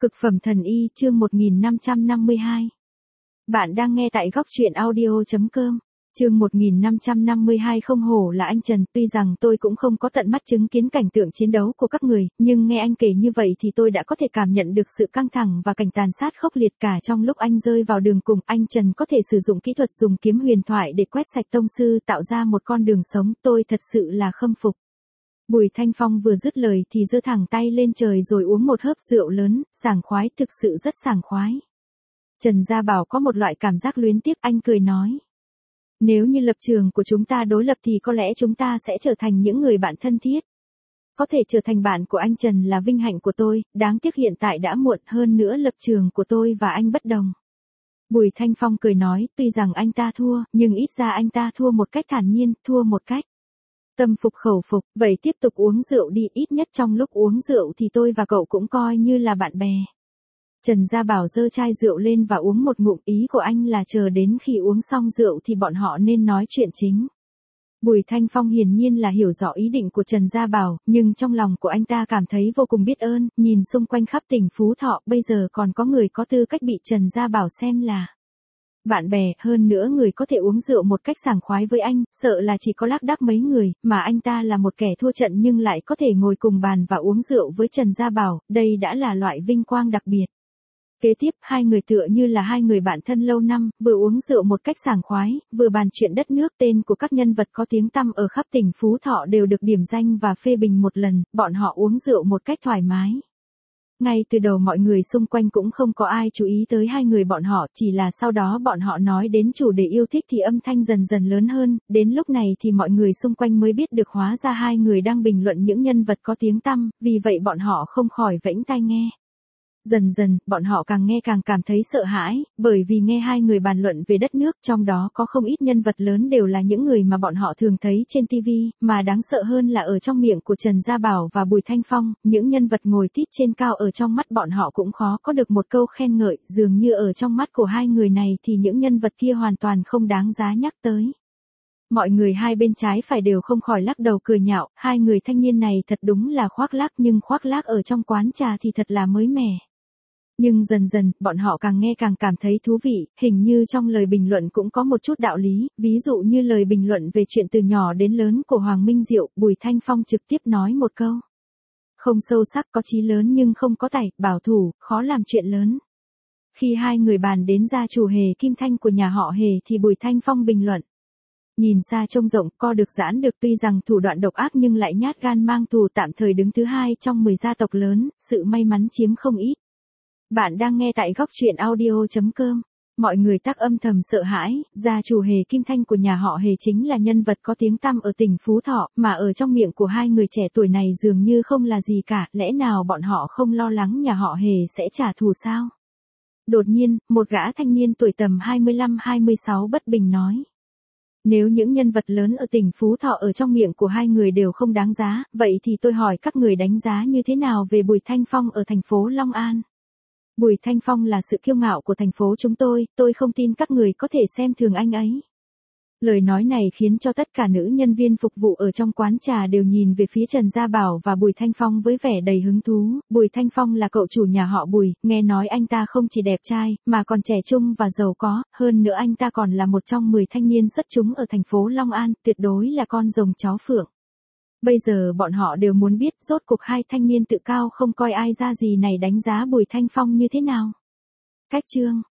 Cực phẩm thần y chương 1552. Bạn đang nghe tại góc truyện audio.com. Chương 1552. Không hổ là anh Trần, tuy rằng tôi cũng không có tận mắt chứng kiến cảnh tượng chiến đấu của các người, nhưng nghe anh kể như vậy thì tôi đã có thể cảm nhận được sự căng thẳng và cảnh tàn sát khốc liệt cả trong lúc anh rơi vào đường cùng. Anh Trần có thể sử dụng kỹ thuật dùng kiếm huyền thoại để quét sạch tông sư, tạo ra một con đường sống, tôi thật sự là khâm phục. Bùi Thanh Phong vừa dứt lời thì giơ thẳng tay lên trời rồi uống một hớp rượu lớn, sảng khoái, thực sự rất sảng khoái. Trần Gia Bảo có một loại cảm giác luyến tiếc, anh cười nói. Nếu như lập trường của chúng ta đối lập thì có lẽ chúng ta sẽ trở thành những người bạn thân thiết. Có thể trở thành bạn của anh Trần là vinh hạnh của tôi, đáng tiếc hiện tại đã muộn, hơn nữa lập trường của tôi và anh bất đồng. Bùi Thanh Phong cười nói, tuy rằng anh ta thua, nhưng ít ra anh ta thua một cách thản nhiên, thua một cách tâm phục khẩu phục, vậy tiếp tục uống rượu đi, ít nhất trong lúc uống rượu thì tôi và cậu cũng coi như là bạn bè. Trần Gia Bảo giơ chai rượu lên và uống một ngụm, ý của anh là chờ đến khi uống xong rượu thì bọn họ nên nói chuyện chính. Bùi Thanh Phong hiển nhiên là hiểu rõ ý định của Trần Gia Bảo, nhưng trong lòng của anh ta cảm thấy vô cùng biết ơn, nhìn xung quanh khắp tỉnh Phú Thọ, bây giờ còn có người có tư cách bị Trần Gia Bảo xem là bạn bè, hơn nữa người có thể uống rượu một cách sảng khoái với anh, sợ là chỉ có lác đác mấy người, mà anh ta là một kẻ thua trận nhưng lại có thể ngồi cùng bàn và uống rượu với Trần Gia Bảo, đây đã là loại vinh quang đặc biệt. Kế tiếp, hai người tựa như là hai người bạn thân lâu năm, vừa uống rượu một cách sảng khoái, vừa bàn chuyện đất nước, tên của các nhân vật có tiếng tăm ở khắp tỉnh Phú Thọ đều được điểm danh và phê bình một lần, bọn họ uống rượu một cách thoải mái. Ngay từ đầu mọi người xung quanh cũng không có ai chú ý tới hai người bọn họ, chỉ là sau đó bọn họ nói đến chủ đề yêu thích thì âm thanh dần dần lớn hơn, đến lúc này thì mọi người xung quanh mới biết được hóa ra hai người đang bình luận những nhân vật có tiếng tăm, vì vậy bọn họ không khỏi vẫy tai nghe. Dần dần, bọn họ càng nghe càng cảm thấy sợ hãi, bởi vì nghe hai người bàn luận về đất nước, trong đó có không ít nhân vật lớn đều là những người mà bọn họ thường thấy trên TV, mà đáng sợ hơn là ở trong miệng của Trần Gia Bảo và Bùi Thanh Phong, những nhân vật ngồi tít trên cao ở trong mắt bọn họ cũng khó có được một câu khen ngợi, dường như ở trong mắt của hai người này thì những nhân vật kia hoàn toàn không đáng giá nhắc tới. Mọi người hai bên trái phải đều không khỏi lắc đầu cười nhạo, hai người thanh niên này thật đúng là khoác lác, nhưng khoác lác ở trong quán trà thì thật là mới mẻ. Nhưng dần dần, bọn họ càng nghe càng cảm thấy thú vị, hình như trong lời bình luận cũng có một chút đạo lý, ví dụ như lời bình luận về chuyện từ nhỏ đến lớn của Hoàng Minh Diệu, Bùi Thanh Phong trực tiếp nói một câu. Không sâu sắc, có chí lớn nhưng không có tài, bảo thủ, khó làm chuyện lớn. Khi hai người bàn đến gia chủ Hề Kim Thanh của nhà họ Hề thì Bùi Thanh Phong bình luận. Nhìn xa trông rộng, co được giãn được, tuy rằng thủ đoạn độc ác nhưng lại nhát gan mang thù, tạm thời đứng thứ hai trong 10 gia tộc lớn, sự may mắn chiếm không ít. Bạn đang nghe tại góc truyện audio.com. Mọi người tác âm thầm sợ hãi, gia chủ Hề Kim Thanh của nhà họ Hề chính là nhân vật có tiếng tăm ở tỉnh Phú Thọ, mà ở trong miệng của hai người trẻ tuổi này dường như không là gì cả, lẽ nào bọn họ không lo lắng nhà họ Hề sẽ trả thù sao? Đột nhiên, một gã thanh niên tuổi tầm 25-26 bất bình nói. Nếu những nhân vật lớn ở tỉnh Phú Thọ ở trong miệng của hai người đều không đáng giá, vậy thì tôi hỏi các người đánh giá như thế nào về Bùi Thanh Phong ở thành phố Long An? Bùi Thanh Phong là sự kiêu ngạo của thành phố chúng tôi không tin các người có thể xem thường anh ấy. Lời nói này khiến cho tất cả nữ nhân viên phục vụ ở trong quán trà đều nhìn về phía Trần Gia Bảo và Bùi Thanh Phong với vẻ đầy hứng thú. Bùi Thanh Phong là cậu chủ nhà họ Bùi, nghe nói anh ta không chỉ đẹp trai, mà còn trẻ trung và giàu có, hơn nữa anh ta còn là một trong 10 thanh niên xuất chúng ở thành phố Long An, tuyệt đối là con rồng chó phượng. Bây giờ bọn họ đều muốn biết rốt cuộc hai thanh niên tự cao không coi ai ra gì này đánh giá Bùi Thanh Phong như thế nào. Cách chương